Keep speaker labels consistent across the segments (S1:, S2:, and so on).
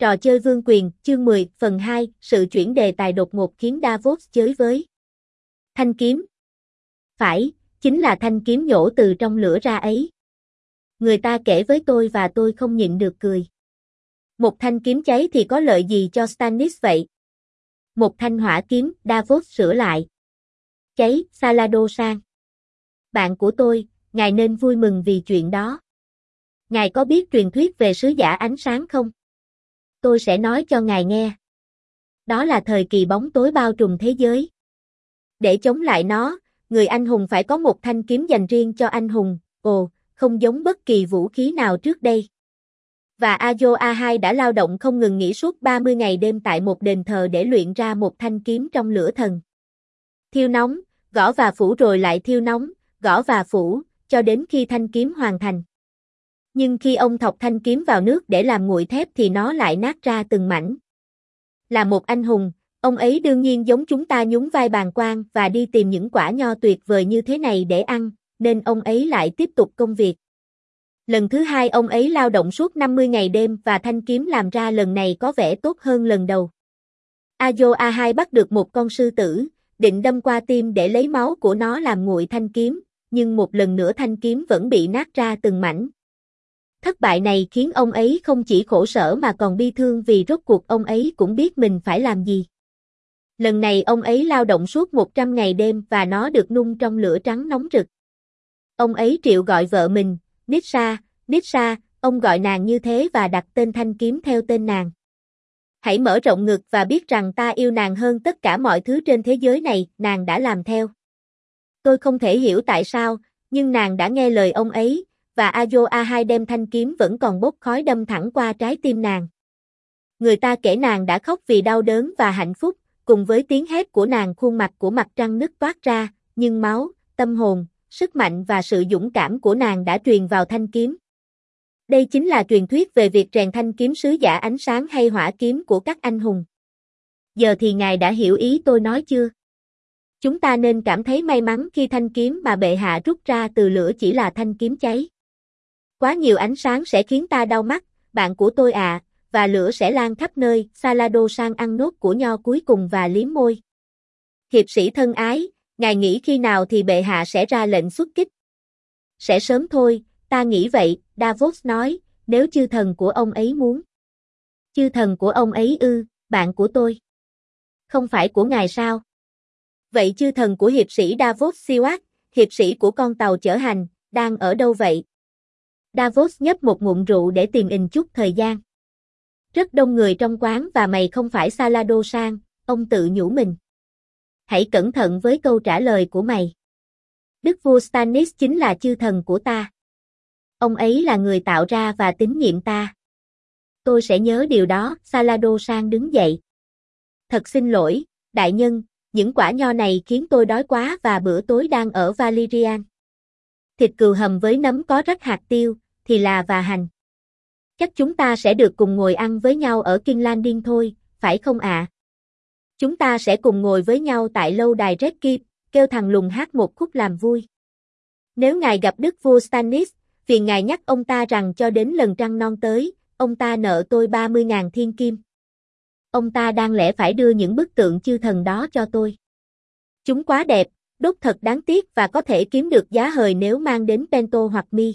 S1: Trò chơi vương quyền, chương 10, phần 2, sự chuyển đề tài đột ngột khiến Davos chới với. Thanh kiếm. Phải, chính là thanh kiếm nhổ từ trong lửa ra ấy. Người ta kể với tôi và tôi không nhịn được cười. Một thanh kiếm cháy thì có lợi gì cho Stannis vậy? Một thanh hỏa kiếm, Davos sửa lại. Cháy, Salado sang. Bạn của tôi, ngài nên vui mừng vì chuyện đó. Ngài có biết truyền thuyết về sứ giả ánh sáng không? Tôi sẽ nói cho ngài nghe. Đó là thời kỳ bóng tối bao trùm thế giới. Để chống lại nó, người anh hùng phải có một thanh kiếm dành riêng cho anh hùng, không giống bất kỳ vũ khí nào trước đây. Và Azor Ahai đã lao động không ngừng nghỉ suốt 30 ngày đêm tại một đền thờ để luyện ra một thanh kiếm trong lửa thần. Thiêu nóng, gõ và phủ rồi lại thiêu nóng, gõ và phủ, cho đến khi thanh kiếm hoàn thành. Nhưng khi ông thọc thanh kiếm vào nước để làm nguội thép thì nó lại nát ra từng mảnh. Là một anh hùng, ông ấy đương nhiên giống chúng ta nhún vai bàng quan và đi tìm những quả nho tuyệt vời như thế này để ăn, nên ông ấy lại tiếp tục công việc. Lần thứ hai ông ấy lao động suốt 50 ngày đêm và thanh kiếm làm ra lần này có vẻ tốt hơn lần đầu. Azor Ahai bắt được một con sư tử, định đâm qua tim để lấy máu của nó làm nguội thanh kiếm, nhưng một lần nữa thanh kiếm vẫn bị nát ra từng mảnh. Thất bại này khiến ông ấy không chỉ khổ sở mà còn bi thương vì rốt cuộc ông ấy cũng biết mình phải làm gì. Lần này ông ấy lao động suốt 100 ngày đêm và nó được nung trong lửa trắng nóng rực. Ông ấy triệu gọi vợ mình, Nissa, ông gọi nàng như thế và đặt tên thanh kiếm theo tên nàng. Hãy mở rộng ngực và biết rằng ta yêu nàng hơn tất cả mọi thứ trên thế giới này, nàng đã làm theo. Tôi không thể hiểu tại sao, nhưng nàng đã nghe lời ông ấy, và Azor Ahai đem thanh kiếm vẫn còn bốc khói đâm thẳng qua trái tim nàng. Người ta kể nàng đã khóc vì đau đớn và hạnh phúc, cùng với tiếng hét của nàng khuôn mặt của mặt trăng nứt toát ra, nhưng máu, tâm hồn, sức mạnh và sự dũng cảm của nàng đã truyền vào thanh kiếm. Đây chính là truyền thuyết về việc rèn thanh kiếm sứ giả ánh sáng hay hỏa kiếm của các anh hùng. Giờ thì ngài đã hiểu ý tôi nói chưa? Chúng ta nên cảm thấy may mắn khi thanh kiếm mà bệ hạ rút ra từ lửa chỉ là thanh kiếm cháy. Quá nhiều ánh sáng sẽ khiến ta đau mắt, bạn của tôi ạ, và lửa sẽ lan khắp nơi. Salado sang ăn nốt của nho cuối cùng và liếm môi. Hiệp sĩ thân ái, ngài nghĩ khi nào thì bệ hạ sẽ ra lệnh xuất kích? Sẽ sớm thôi, ta nghĩ vậy, Davos nói, nếu chư thần của ông ấy muốn. Chư thần của ông ấy ư, bạn của tôi. Không phải của ngài sao? Vậy chư thần của hiệp sĩ Davos Siwak, hiệp sĩ của con tàu chở hành, đang ở đâu vậy? Davos nhấp một ngụm rượu để tìm chút thời gian. Rất đông người trong quán và mày không phải Salado sang, ông tự nhủ mình. Hãy cẩn thận với câu trả lời của mày. Đức vua Stannis chính là chư thần của ta. Ông ấy là người tạo ra và tín nhiệm ta. Tôi sẽ nhớ điều đó, Salado sang đứng dậy. Thật xin lỗi, đại nhân, những quả nho này khiến tôi đói quá và bữa tối đang ở Valyrian. Thịt cừu hầm với nấm có rắc hạt tiêu, thì là và hành. Chắc chúng ta sẽ được cùng ngồi ăn với nhau ở King's Landing thôi, phải không ạ? Chúng ta sẽ cùng ngồi với nhau tại lâu đài Red Keep, kêu thằng lùng hát một khúc làm vui. Nếu ngài gặp đức vua Stannis, phiền ngài nhắc ông ta rằng cho đến lần trăng non tới, ông ta nợ tôi 30.000 thiên kim. Ông ta đang lẽ phải đưa những bức tượng chư thần đó cho tôi. Chúng quá đẹp, đốt thật đáng tiếc và có thể kiếm được giá hời nếu mang đến Pento hoặc Mi.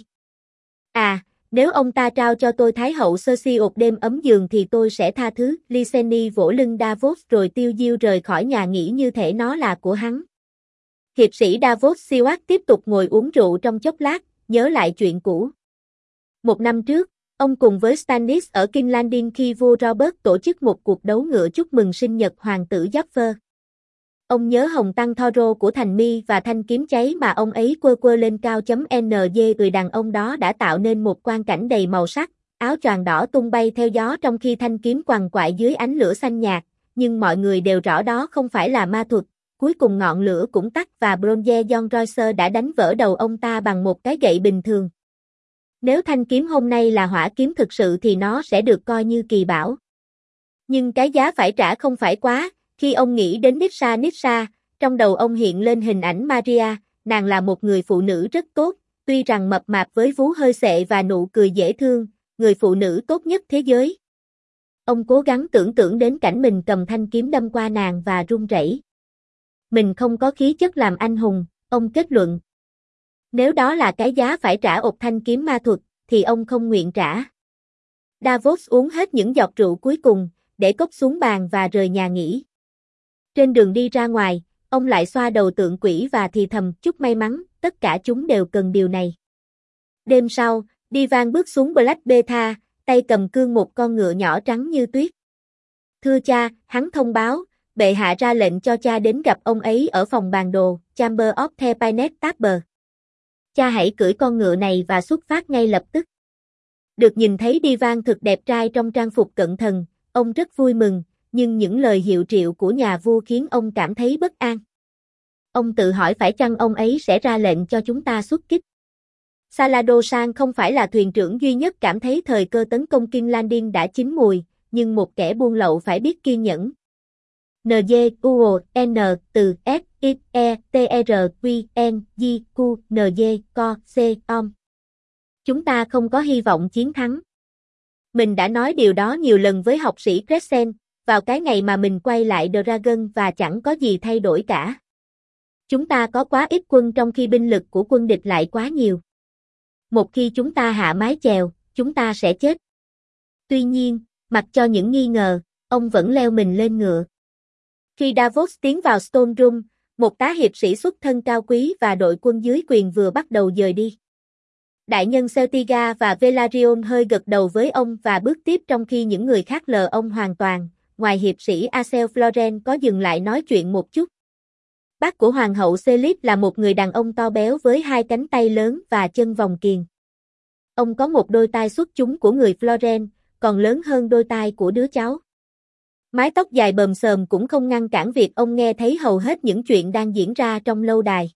S1: À, nếu ông ta trao cho tôi Thái hậu Cersei ột đêm ấm giường thì tôi sẽ tha thứ. Lyseni vỗ lưng Davos rồi tiêu diêu rời khỏi nhà nghỉ như thể nó là của hắn. Hiệp sĩ Davos Siwak tiếp tục ngồi uống rượu trong chốc lát, nhớ lại chuyện cũ. Một năm trước, ông cùng với Stannis ở King's Landing khi vua Robert tổ chức một cuộc đấu ngựa chúc mừng sinh nhật hoàng tử Joffrey. Ông nhớ hồng tăng Thoro của thành mi và thanh kiếm cháy mà ông ấy quơ lên cao. Người đàn ông đó đã tạo nên một quang cảnh đầy màu sắc, áo choàng đỏ tung bay theo gió trong khi thanh kiếm quằn quại dưới ánh lửa xanh nhạt, nhưng mọi người đều rõ đó không phải là ma thuật. Cuối cùng ngọn lửa cũng tắt và Bronze John Roycer đã đánh vỡ đầu ông ta bằng một cái gậy bình thường. Nếu thanh kiếm hôm nay là hỏa kiếm thực sự thì nó sẽ được coi như kỳ bảo. Nhưng cái giá phải trả không phải quá. Khi ông nghĩ đến Nissa, trong đầu ông hiện lên hình ảnh Maria, nàng là một người phụ nữ rất tốt, tuy rằng mập mạp với vú hơi xệ và nụ cười dễ thương, người phụ nữ tốt nhất thế giới. Ông cố gắng tưởng tượng đến cảnh mình cầm thanh kiếm đâm qua nàng và run rẩy. Mình không có khí chất làm anh hùng, ông kết luận. Nếu đó là cái giá phải trả ột thanh kiếm ma thuật, thì ông không nguyện trả. Davos uống hết những giọt rượu cuối cùng, để cốc xuống bàn và rời nhà nghỉ. Trên đường đi ra ngoài, ông lại xoa đầu tượng quỷ và thì thầm chúc may mắn, tất cả chúng đều cần điều này. Đêm sau, Divan bước xuống Black Beta, tay cầm cương một con ngựa nhỏ trắng như tuyết. Thưa cha, hắn thông báo, bệ hạ ra lệnh cho cha đến gặp ông ấy ở phòng bàn đồ, Chamber of the Pinet Tabber. Cha hãy cưỡi con ngựa này và xuất phát ngay lập tức. Được nhìn thấy Divan thực đẹp trai trong trang phục cận thần, ông rất vui mừng, nhưng những lời hiệu triệu của nhà vua khiến ông cảm thấy bất an. Ông tự hỏi phải chăng ông ấy sẽ ra lệnh cho chúng ta xuất kích. Salado Sang không phải là thuyền trưởng duy nhất cảm thấy thời cơ tấn công King's Landing đã chín mùi, nhưng một kẻ buôn lậu phải biết kiên nhẫn. NGUON từ S I E T R Q N G Q N G Co C OM. Chúng ta không có hy vọng chiến thắng. Mình đã nói điều đó nhiều lần với học sĩ Crescent, vào cái ngày mà mình quay lại Dragon và chẳng có gì thay đổi cả. Chúng ta có quá ít quân trong khi binh lực của quân địch lại quá nhiều. Một khi chúng ta hạ mái chèo, chúng ta sẽ chết. Tuy nhiên, mặc cho những nghi ngờ, ông vẫn leo mình lên ngựa. Khi Davos tiến vào Stone Room, một tá hiệp sĩ xuất thân cao quý và đội quân dưới quyền vừa bắt đầu dời đi. Đại nhân Celtiga và Velaryon hơi gật đầu với ông và bước tiếp trong khi những người khác lờ ông hoàn toàn, ngoài hiệp sĩ Acel Floren có dừng lại nói chuyện một chút. Bác của Hoàng hậu Celip là một người đàn ông to béo với hai cánh tay lớn và chân vòng kiềng. Ông có một đôi tai xuất chúng của người Floren, còn lớn hơn đôi tai của đứa cháu. Mái tóc dài bờm xờm cũng không ngăn cản việc ông nghe thấy hầu hết những chuyện đang diễn ra trong lâu đài.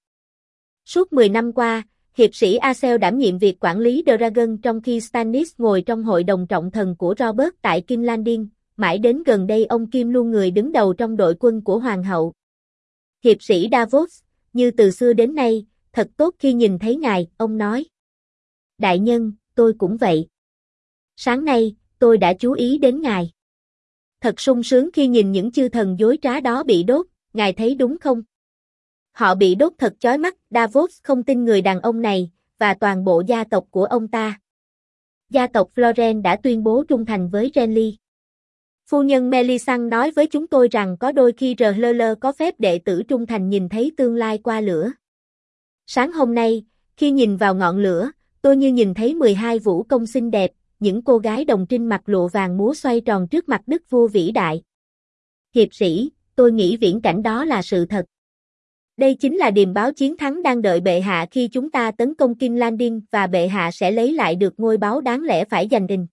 S1: Suốt 10 năm qua, hiệp sĩ Acel đảm nhiệm việc quản lý Dragon trong khi Stannis ngồi trong hội đồng trọng thần của Robert tại King's Landing, mãi đến gần đây ông Kim luôn người đứng đầu trong đội quân của Hoàng hậu. Hiệp sĩ Davos, như từ xưa đến nay, thật tốt khi nhìn thấy ngài, ông nói. Đại nhân, tôi cũng vậy. Sáng nay, tôi đã chú ý đến ngài. Thật sung sướng khi nhìn những chư thần dối trá đó bị đốt, ngài thấy đúng không? Họ bị đốt thật chói mắt, Davos không tin người đàn ông này, và toàn bộ gia tộc của ông ta. Gia tộc Floren đã tuyên bố trung thành với Renly. Phu nhân Melisandre nói với chúng tôi rằng có đôi khi RLL có phép đệ tử trung thành nhìn thấy tương lai qua lửa. Sáng hôm nay, khi nhìn vào ngọn lửa, tôi như nhìn thấy 12 vũ công xinh đẹp, những cô gái đồng trinh mặc lụa vàng múa xoay tròn trước mặt đức vua vĩ đại. Hiệp sĩ, tôi nghĩ viễn cảnh đó là sự thật. Đây chính là điềm báo chiến thắng đang đợi bệ hạ khi chúng ta tấn công King's Landing và bệ hạ sẽ lấy lại được ngôi báu đáng lẽ phải giành đỉnh.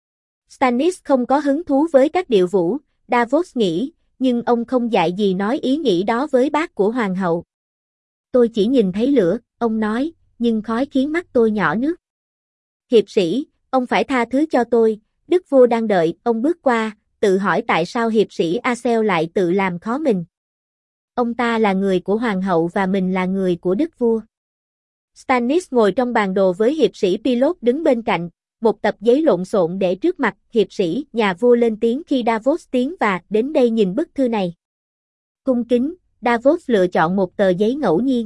S1: Stannis không có hứng thú với các điệu vũ, Davos nghĩ, nhưng ông không dại gì nói ý nghĩ đó với bác của hoàng hậu. Tôi chỉ nhìn thấy lửa, ông nói, nhưng khói khiến mắt tôi nhỏ nước. Hiệp sĩ, ông phải tha thứ cho tôi, đức vua đang đợi, ông bước qua, tự hỏi tại sao hiệp sĩ Acel lại tự làm khó mình. Ông ta là người của hoàng hậu và mình là người của đức vua. Stannis ngồi trong bàn đồ với hiệp sĩ Pilot đứng bên cạnh, một tập giấy lộn xộn để trước mặt hiệp sĩ, nhà vua lên tiếng khi Davos tiến và đến đây nhìn bức thư này. Cung kính, Davos lựa chọn một tờ giấy ngẫu nhiên.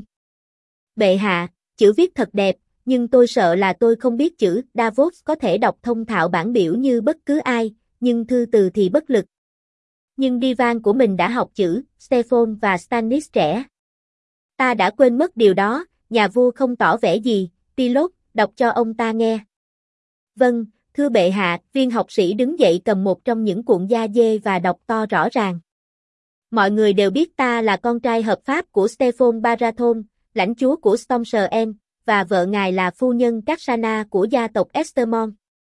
S1: Bệ hạ, chữ viết thật đẹp, nhưng tôi sợ là tôi không biết chữ. Davos có thể đọc thông thạo bản biểu như bất cứ ai, nhưng thư từ thì bất lực. Nhưng Divan của mình đã học chữ, Stefan và Stannis trẻ. Ta đã quên mất điều đó, nhà vua không tỏ vẻ gì, Pilot, đọc cho ông ta nghe. Vâng, thưa bệ hạ, viên học sĩ đứng dậy cầm một trong những cuộn da dê và đọc to rõ ràng. Mọi người đều biết ta là con trai hợp pháp của Stefan Baratheon, lãnh chúa của Storm's End, và vợ ngài là phu nhân Karsana của gia tộc Estermont.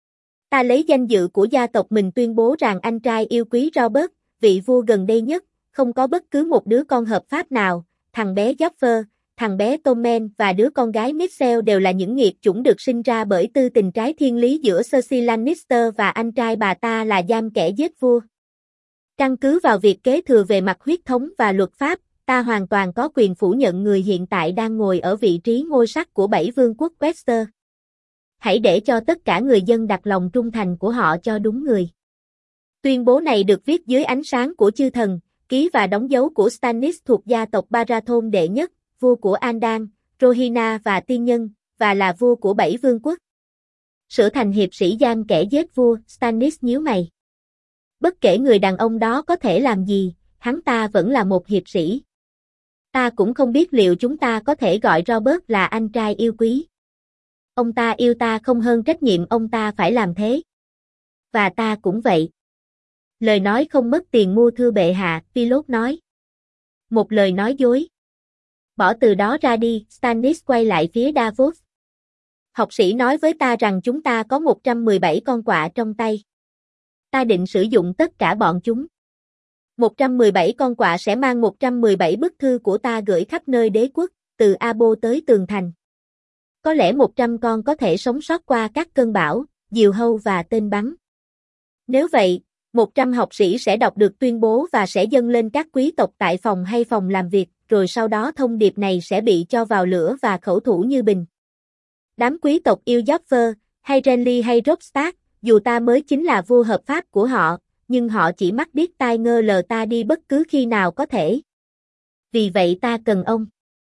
S1: Ta lấy danh dự của gia tộc mình tuyên bố rằng anh trai yêu quý Robert, vị vua gần đây nhất, không có bất cứ một đứa con hợp pháp nào, thằng bé Joffrey, thằng bé Tommen và đứa con gái Mitchell đều là những nghiệt chủng được sinh ra bởi tư tình trái thiên lý giữa Cersei Lannister và anh trai bà ta là Jaime kẻ giết vua. Căn cứ vào việc kế thừa về mặt huyết thống và luật pháp, ta hoàn toàn có quyền phủ nhận người hiện tại đang ngồi ở vị trí ngôi sắc của 7 vương quốc Westeros. Hãy để cho tất cả người dân đặt lòng trung thành của họ cho đúng người. Tuyên bố này được viết dưới ánh sáng của chư thần, ký và đóng dấu của Stannis thuộc gia tộc Baratheon đệ nhất, vua của Andan, Rohirrim và tiên nhân, và là vua của 7 vương quốc. Sửa thành hiệp sĩ giam kẻ giết vua, Stannis nhíu mày. Bất kể người đàn ông đó có thể làm gì, hắn ta vẫn là một hiệp sĩ. Ta cũng không biết liệu chúng ta có thể gọi Robert là anh trai yêu quý. Ông ta yêu ta không hơn trách nhiệm ông ta phải làm thế. Và ta cũng vậy. Lời nói không mất tiền mua thưa bệ hạ, Pilot nói. Một lời nói dối. Bỏ từ đó ra đi, Stannis quay lại phía Davos. Học sĩ nói với ta rằng chúng ta có 117 con quạ trong tay. Ta định sử dụng tất cả bọn chúng. 117 con quạ sẽ mang 117 bức thư của ta gửi khắp nơi đế quốc, từ Abo tới tường thành. Có lẽ 100 con có thể sống sót qua các cơn bão, diều hâu và tên bắn. Nếu vậy, 100 học sĩ sẽ đọc được tuyên bố và sẽ dâng lên các quý tộc tại phòng hay phòng làm việc, rồi sau đó thông điệp này sẽ bị cho vào lửa và khẩu thủ như bình. Đám quý tộc yêu Joffrey, hay Renly hay Robb Stark, dù ta mới chính là vua hợp pháp của họ, nhưng họ chỉ mắt điếc tai ngơ lờ ta đi bất cứ khi nào có thể. Vì vậy ta cần ông.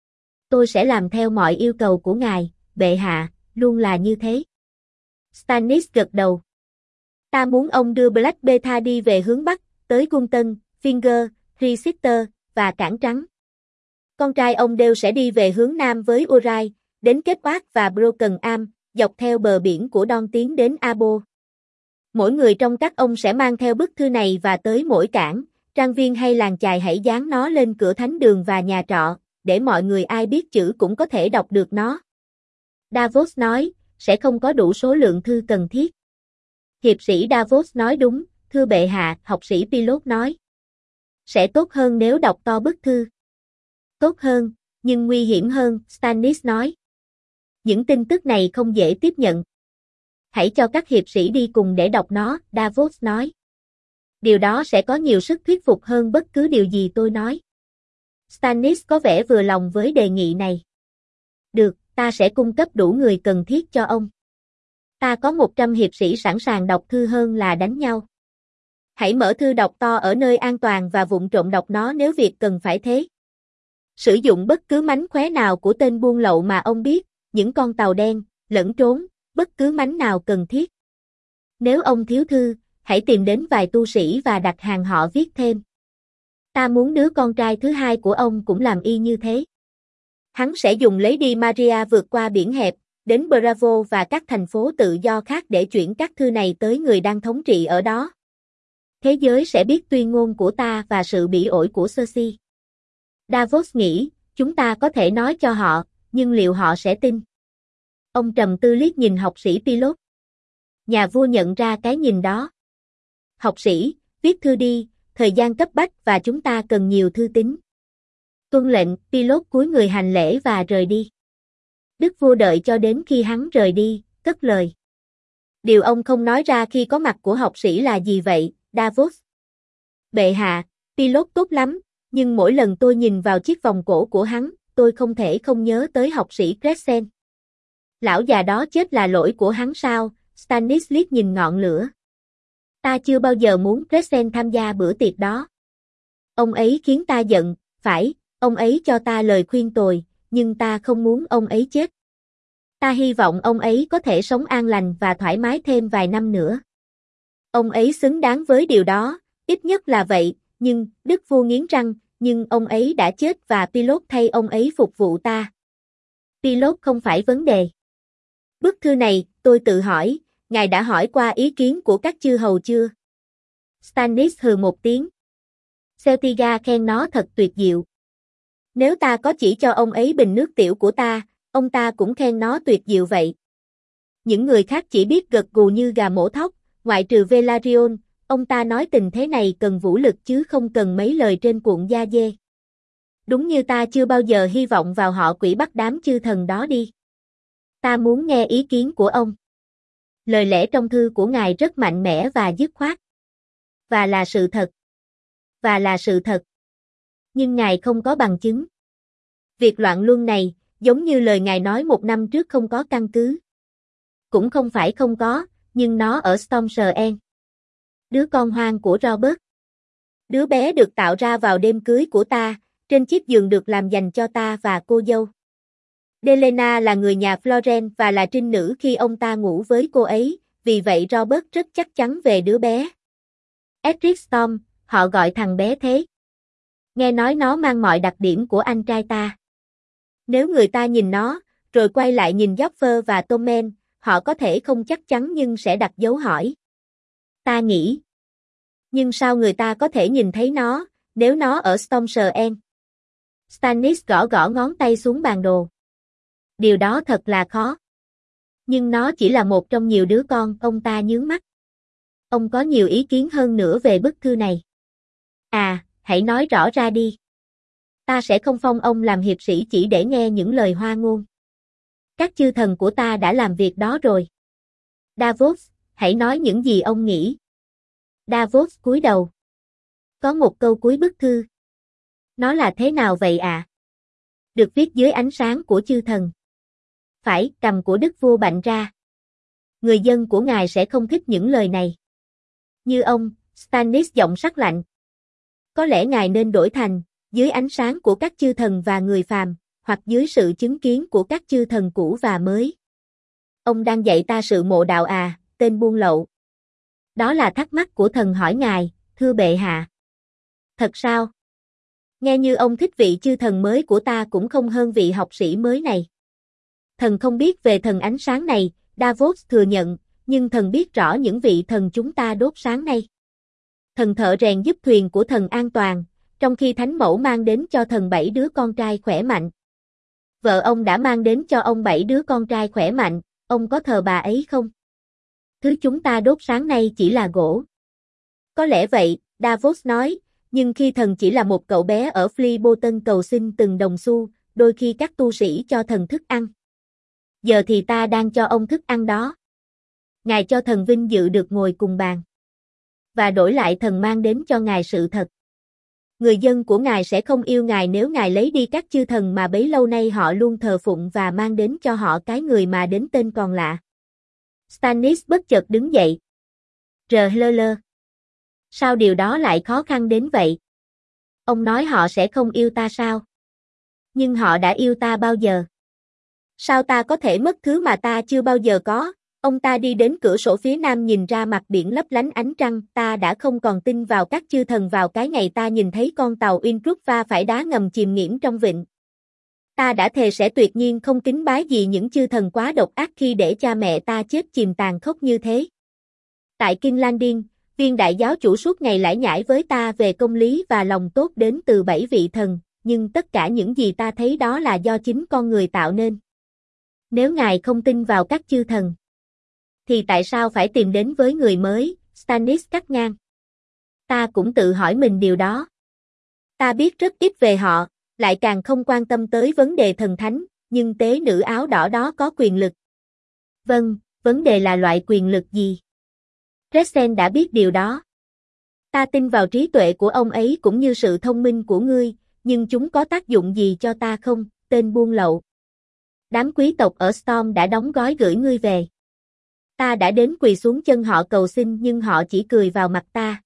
S1: Tôi sẽ làm theo mọi yêu cầu của ngài, bệ hạ, luôn là như thế. Stannis gật đầu. Ta muốn ông đưa Black Beta đi về hướng Bắc, tới Gunton, Finger, Ricister, và Cảng Trắng. Con trai ông đều sẽ đi về hướng Nam với Urai, đến Kết Oác và Broken Arm, dọc theo bờ biển của Don tiến đến Abo. Mỗi người trong các ông sẽ mang theo bức thư này và tới mỗi cảng, trang viên hay làng chài hãy dán nó lên cửa thánh đường và nhà trọ, để mọi người ai biết chữ cũng có thể đọc được nó. Davos nói, sẽ không có đủ số lượng thư cần thiết. Hiệp sĩ Davos nói đúng, thưa bệ hạ, học sĩ Pilot nói. Sẽ tốt hơn nếu đọc to bức thư. Tốt hơn, nhưng nguy hiểm hơn, Stannis nói. Những tin tức này không dễ tiếp nhận. Hãy cho các hiệp sĩ đi cùng để đọc nó, Davos nói. Điều đó sẽ có nhiều sức thuyết phục hơn bất cứ điều gì tôi nói. Stannis có vẻ vừa lòng với đề nghị này. Được, ta sẽ cung cấp đủ người cần thiết cho ông. Ta có 100 hiệp sĩ sẵn sàng đọc thư hơn là đánh nhau. Hãy mở thư đọc to ở nơi an toàn và vụng trộm đọc nó nếu việc cần phải thế. Sử dụng bất cứ mánh khóe nào của tên buôn lậu mà ông biết, những con tàu đen, lẫn trốn, bất cứ mánh nào cần thiết. Nếu ông thiếu thư, hãy tìm đến vài tu sĩ và đặt hàng họ viết thêm. Ta muốn đứa con trai thứ hai của ông cũng làm y như thế. Hắn sẽ dùng Lady Maria vượt qua biển hẹp, đến Bravo và các thành phố tự do khác để chuyển các thư này tới người đang thống trị ở đó. Thế giới sẽ biết tuyên ngôn của ta và sự bỉ ổi của Cersei. Davos nghĩ, chúng ta có thể nói cho họ, nhưng liệu họ sẽ tin? Ông trầm tư liếc nhìn học sĩ Pilot. Nhà vua nhận ra cái nhìn đó. Học sĩ, viết thư đi, thời gian cấp bách và chúng ta cần nhiều thư tín. Tuân lệnh, Pilot cúi người hành lễ và rời đi. Đức vua đợi cho đến khi hắn rời đi, cất lời. Điều ông không nói ra khi có mặt của học sĩ là gì vậy, Davos? Bệ hạ, Pilot tốt lắm, nhưng mỗi lần tôi nhìn vào chiếc vòng cổ của hắn, tôi không thể không nhớ tới học sĩ Crescent. Lão già đó chết là lỗi của hắn sao? Stannis liếc nhìn ngọn lửa. Ta chưa bao giờ muốn Crescent tham gia bữa tiệc đó. Ông ấy khiến ta giận, phải, ông ấy cho ta lời khuyên tồi, nhưng ta không muốn ông ấy chết. Ta hy vọng ông ấy có thể sống an lành và thoải mái thêm vài năm nữa. Ông ấy xứng đáng với điều đó, ít nhất là vậy, nhưng, đức vua nghiến răng, nhưng ông ấy đã chết và Pilot thay ông ấy phục vụ ta. Pilot không phải vấn đề. Bức thư này, tôi tự hỏi, ngài đã hỏi qua ý kiến của các chư hầu chưa? Stannis hừ một tiếng. Celtiga khen nó thật tuyệt diệu. Nếu ta có chỉ cho ông ấy bình nước tiểu của ta, ông ta cũng khen nó tuyệt diệu vậy. Những người khác chỉ biết gật gù như gà mổ thóc, ngoại trừ Velaryon, ông ta nói tình thế này cần vũ lực chứ không cần mấy lời trên cuộn da dê. Đúng như ta chưa bao giờ hy vọng vào họ quỷ bắt đám chư thần đó đi. Ta muốn nghe ý kiến của ông. Lời lẽ trong thư của ngài rất mạnh mẽ và dứt khoát. Và là sự thật. Và là sự thật. Nhưng ngài không có bằng chứng. Việc loạn luân này, giống như lời ngài nói 1 năm trước không có căn cứ. Cũng không phải không có, nhưng nó ở Storm's End. Đứa con hoang của Robert. Đứa bé được tạo ra vào đêm cưới của ta, trên chiếc giường được làm dành cho ta và cô dâu. Delena là người nhà Florence và là trinh nữ khi ông ta ngủ với cô ấy, vì vậy Robert rất chắc chắn về đứa bé. Edric Storm, họ gọi thằng bé thế. Nghe nói nó mang mọi đặc điểm của anh trai ta. Nếu người ta nhìn nó, rồi quay lại nhìn Joffre và Tommen, họ có thể không chắc chắn nhưng sẽ đặt dấu hỏi. Ta nghĩ. Nhưng sao người ta có thể nhìn thấy nó, nếu nó ở Storm's End? Stannis gõ gõ ngón tay xuống bàn đồ. Điều đó thật là khó. Nhưng nó chỉ là một trong nhiều đứa con, ông ta nhướng mắt. Ông có nhiều ý kiến hơn nữa về bức thư này. À, hãy nói rõ ra đi. Ta sẽ không phong ông làm hiệp sĩ chỉ để nghe những lời hoa ngôn. Các chư thần của ta đã làm việc đó rồi. Davos, hãy nói những gì ông nghĩ. Davos cúi đầu. Có một câu cuối bức thư. Nó là thế nào vậy ạ? Được viết dưới ánh sáng của chư thần. Phải, cầm của đức vua bạnh ra. Người dân của ngài sẽ không thích những lời này. Như ông, Stannis giọng sắc lạnh. Có lẽ ngài nên đổi thành, dưới ánh sáng của các chư thần và người phàm, hoặc dưới sự chứng kiến của các chư thần cũ và mới. Ông đang dạy ta sự mộ đạo à, tên buôn lậu. Đó là thắc mắc của thần hỏi ngài, thưa bệ hạ. Thật sao? Nghe như ông thích vị chư thần mới của ta cũng không hơn vị học sĩ mới này. Thần không biết về thần ánh sáng này, Davos thừa nhận, nhưng thần biết rõ những vị thần chúng ta đốt sáng nay. Thần thợ rèn giúp thuyền của thần an toàn, trong khi thánh mẫu mang đến cho thần 7 đứa con trai khỏe mạnh. Vợ ông đã mang đến cho ông 7 đứa con trai khỏe mạnh, ông có thờ bà ấy không? Thứ chúng ta đốt sáng nay chỉ là gỗ. Có lẽ vậy, Davos nói, nhưng khi thần chỉ là một cậu bé ở Fleabotton cầu xin từng đồng xu, đôi khi các tu sĩ cho thần thức ăn. Giờ thì ta đang cho ông thức ăn đó. Ngài cho thần vinh dự được ngồi cùng bàn. Và đổi lại thần mang đến cho ngài sự thật. Người dân của ngài sẽ không yêu ngài nếu ngài lấy đi các chư thần mà bấy lâu nay họ luôn thờ phụng và mang đến cho họ cái người mà đến tên còn lạ. Stannis bất chợt đứng dậy. Lơ. Sao điều đó lại khó khăn đến vậy? Ông nói họ sẽ không yêu ta sao? Nhưng họ đã yêu ta bao giờ? Sao ta có thể mất thứ mà ta chưa bao giờ có? Ông ta đi đến cửa sổ phía nam nhìn ra mặt biển lấp lánh ánh trăng, ta đã không còn tin vào các chư thần vào cái ngày ta nhìn thấy con tàu Windrush va phải đá ngầm chìm nghiễm trong vịnh. Ta đã thề sẽ tuyệt nhiên không kính bái gì những chư thần quá độc ác khi để cha mẹ ta chết chìm tàn khốc như thế. Tại King's Landing, viên đại giáo chủ suốt ngày lải nhải với ta về công lý và lòng tốt đến từ 7 vị thần, nhưng tất cả những gì ta thấy đó là do chính con người tạo nên. Nếu ngài không tin vào các chư thần, thì tại sao phải tìm đến với người mới? Stannis cắt ngang. Ta cũng tự hỏi mình điều đó. Ta biết rất ít về họ, lại càng không quan tâm tới vấn đề thần thánh, nhưng tế nữ áo đỏ đó có quyền lực. Vâng, vấn đề là loại quyền lực gì? Crescent đã biết điều đó. Ta tin vào trí tuệ của ông ấy cũng như sự thông minh của ngươi, nhưng chúng có tác dụng gì cho ta không, tên buôn lậu? Đám quý tộc ở Storm đã đóng gói gửi ngươi về. Ta đã đến quỳ xuống chân họ cầu xin nhưng họ chỉ cười vào mặt ta.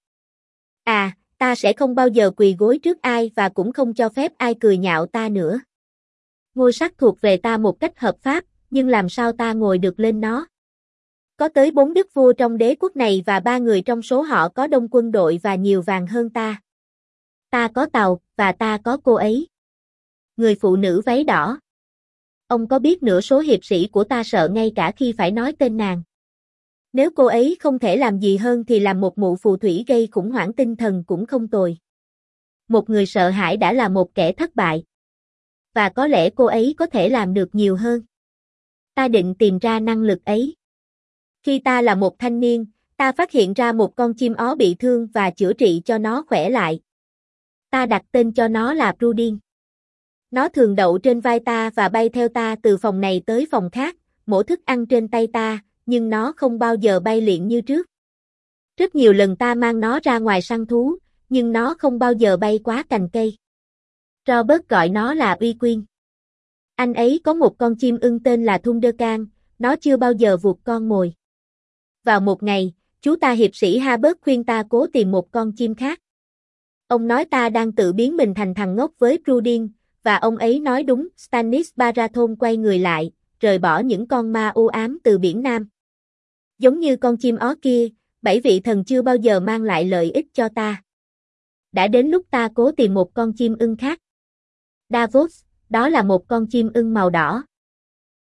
S1: À, ta sẽ không bao giờ quỳ gối trước ai và cũng không cho phép ai cười nhạo ta nữa. Ngôi sắc thuộc về ta một cách hợp pháp, nhưng làm sao ta ngồi được lên nó? Có tới 4 đức vua trong đế quốc này và 3 người trong số họ có đông quân đội và nhiều vàng hơn ta. Ta có tàu, và ta có cô ấy. Người phụ nữ váy đỏ. Ông có biết nửa số hiệp sĩ của ta sợ ngay cả khi phải nói tên nàng. Nếu cô ấy không thể làm gì hơn thì làm một mụ phù thủy gây khủng hoảng tinh thần cũng không tồi. Một người sợ hãi đã là một kẻ thất bại. Và có lẽ cô ấy có thể làm được nhiều hơn. Ta định tìm ra năng lực ấy. Khi ta là một thanh niên, ta phát hiện ra một con chim ó bị thương và chữa trị cho nó khỏe lại. Ta đặt tên cho nó là Prudin. Nó thường đậu trên vai ta và bay theo ta từ phòng này tới phòng khác, mổ thức ăn trên tay ta, nhưng nó không bao giờ bay liệng như trước. Rất nhiều lần ta mang nó ra ngoài săn thú, nhưng nó không bao giờ bay quá cành cây. Robert gọi nó là Uy Quyên. Anh ấy có một con chim ưng tên là Thundercan, nó chưa bao giờ vụt con mồi. Vào một ngày, Chú ta hiệp sĩ Harbert khuyên ta cố tìm một con chim khác. Ông nói ta đang tự biến mình thành thằng ngốc với Prudin, và ông ấy nói đúng. Stannis Baratheon quay người lại, rời bỏ những con ma u ám từ biển Nam. Giống như con chim ó kia, 7 vị thần chưa bao giờ mang lại lợi ích cho ta. Đã đến lúc ta cố tìm một con chim ưng khác. Davos, đó là một con chim ưng màu đỏ.